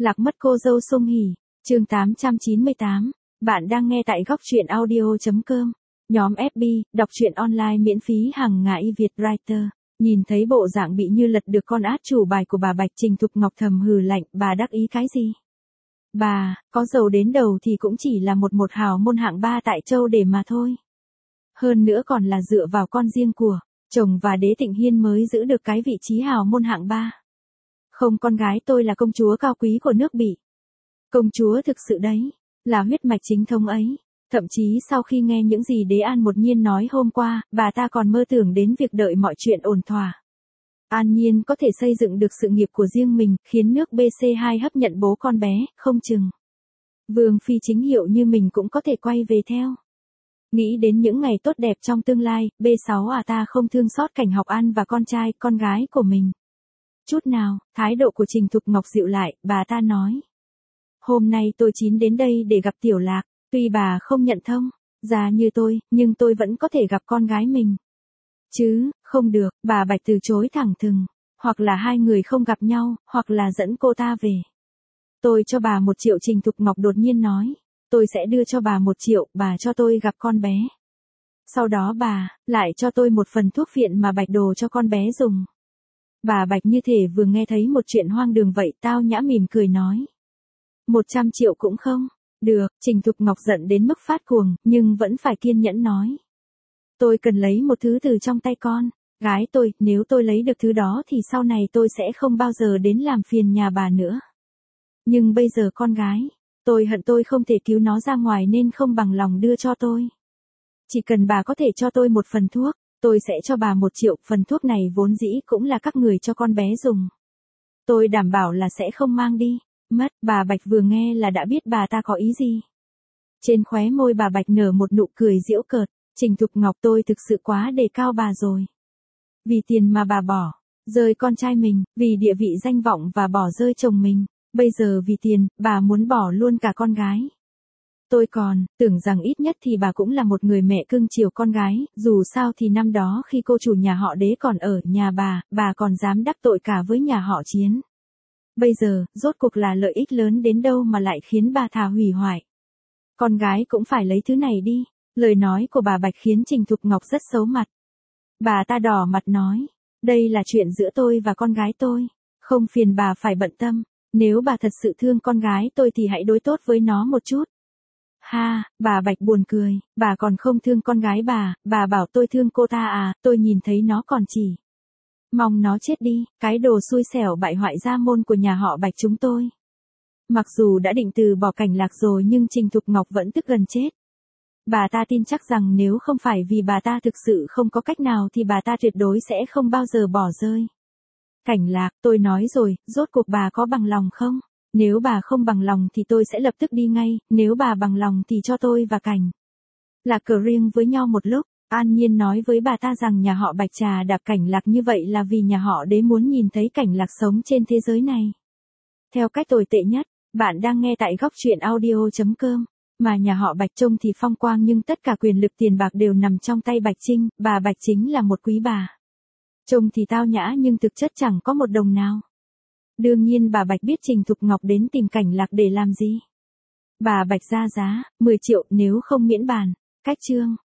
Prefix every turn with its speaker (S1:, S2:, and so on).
S1: Lạc mất cô dâu Sung Hỉ, chương 898. Bạn đang nghe tại góc truyện audio.com. Nhóm FB, đọc truyện online miễn phí hàng ngày Việt Writer. Nhìn thấy bộ dạng bị như lật được con át chủ bài của bà Bạch, Trình Thục Ngọc thầm hừ lạnh, bà đắc ý cái gì? Bà, có giàu đến đầu thì cũng chỉ là một hào môn hạng 3 tại châu để mà thôi. Hơn nữa còn là dựa vào con riêng của chồng và Đế Tịnh Hiên mới giữ được cái vị trí hào môn hạng 3. Không, con gái tôi là công chúa cao quý của nước Bỉ. Công chúa thực sự đấy, là huyết mạch chính thống ấy. Thậm chí sau khi nghe những gì Đế An Một Nhiên nói hôm qua, bà ta còn mơ tưởng đến việc đợi mọi chuyện ổn thỏa. An Nhiên có thể xây dựng được sự nghiệp của riêng mình, khiến nước BC2 hấp nhận bố con bé, không chừng Vương phi chính hiệu như mình cũng có thể quay về theo. Nghĩ đến những ngày tốt đẹp trong tương lai, B6 ta không thương xót cảnh Học An và con trai, con gái của mình chút nào. Thái độ của Trình Thục Ngọc dịu lại, bà ta nói. Hôm nay tôi chín đến đây để gặp Tiểu Lạc, tuy bà không nhận thông già như tôi, nhưng tôi vẫn có thể gặp con gái mình. Chứ, không được, bà Bạch từ chối thẳng thừng. Hoặc là hai người không gặp nhau, hoặc là dẫn cô ta về. Tôi cho bà 1 triệu, Trình Thục Ngọc đột nhiên nói. Tôi sẽ đưa cho bà 1 triệu, bà cho tôi gặp con bé. Sau đó bà, lại cho tôi một phần thuốc phiện mà Bạch đồ cho con bé dùng. Bà Bạch như thể vừa nghe thấy một chuyện hoang đường vậy, tao nhã mỉm cười nói. 100 triệu cũng không? Được, Trình Thục Ngọc giận đến mức phát cuồng, nhưng vẫn phải kiên nhẫn nói. Tôi cần lấy một thứ từ trong tay con gái tôi, nếu tôi lấy được thứ đó thì sau này tôi sẽ không bao giờ đến làm phiền nhà bà nữa. Nhưng bây giờ con gái, tôi hận tôi không thể cứu nó ra ngoài nên không bằng lòng đưa cho tôi. Chỉ cần bà có thể cho tôi một phần thuốc, tôi sẽ cho bà 1 triệu, phần thuốc này vốn dĩ cũng là các người cho con bé dùng. Tôi đảm bảo là sẽ không mang đi mất. Bà Bạch vừa nghe là đã biết bà ta có ý gì. Trên khóe môi bà Bạch nở một nụ cười giễu cợt. Trình Thục Ngọc, tôi thực sự quá đề cao bà rồi. Vì tiền mà bà bỏ rơi con trai mình, vì địa vị danh vọng và bỏ rơi chồng mình. Bây giờ vì tiền, bà muốn bỏ luôn cả con gái. Tôi còn tưởng rằng ít nhất thì bà cũng là một người mẹ cưng chiều con gái, dù sao thì năm đó khi cô chủ nhà họ Đế còn ở nhà bà còn dám đắc tội cả với nhà họ Chiến. Bây giờ, rốt cuộc là lợi ích lớn đến đâu mà lại khiến bà thà hủy hoại. Con gái cũng phải lấy thứ này đi. Lời nói của bà Bạch khiến Trình Thục Ngọc rất xấu mặt. Bà ta đỏ mặt nói, đây là chuyện giữa tôi và con gái tôi, không phiền bà phải bận tâm. Nếu bà thật sự thương con gái tôi thì hãy đối tốt với nó một chút. Ha, bà Bạch buồn cười, bà còn không thương con gái bà bảo tôi thương cô ta à, tôi nhìn thấy nó còn chỉ mong nó chết đi, cái đồ xui xẻo bại hoại gia môn của nhà họ Bạch chúng tôi. Mặc dù đã định từ bỏ Cảnh Lạc rồi nhưng Trình Thục Ngọc vẫn tức gần chết. Bà ta tin chắc rằng nếu không phải vì bà ta thực sự không có cách nào thì bà ta tuyệt đối sẽ không bao giờ bỏ rơi Cảnh Lạc. Tôi nói rồi, rốt cuộc bà có bằng lòng không? Nếu bà không bằng lòng thì tôi sẽ lập tức đi ngay, nếu bà bằng lòng thì cho tôi và Cảnh Lạc cờ riêng với nhau một lúc. An Nhiên nói với bà ta rằng nhà họ Bạch trà đạp Cảnh Lạc như vậy là vì nhà họ Đế muốn nhìn thấy Cảnh Lạc sống trên thế giới này theo cách tồi tệ nhất. Bạn đang nghe tại góc truyện audio.com. Mà nhà họ Bạch trông thì phong quang nhưng tất cả quyền lực tiền bạc đều nằm trong tay Bạch Trinh, bà Bạch chính là một quý bà. Trông thì tao nhã nhưng thực chất chẳng có một đồng nào. Đương nhiên bà Bạch biết Trình Thục Ngọc đến tìm Cảnh Lạc để làm gì. Bà Bạch ra giá 10 triệu nếu không miễn bàn. Cách chương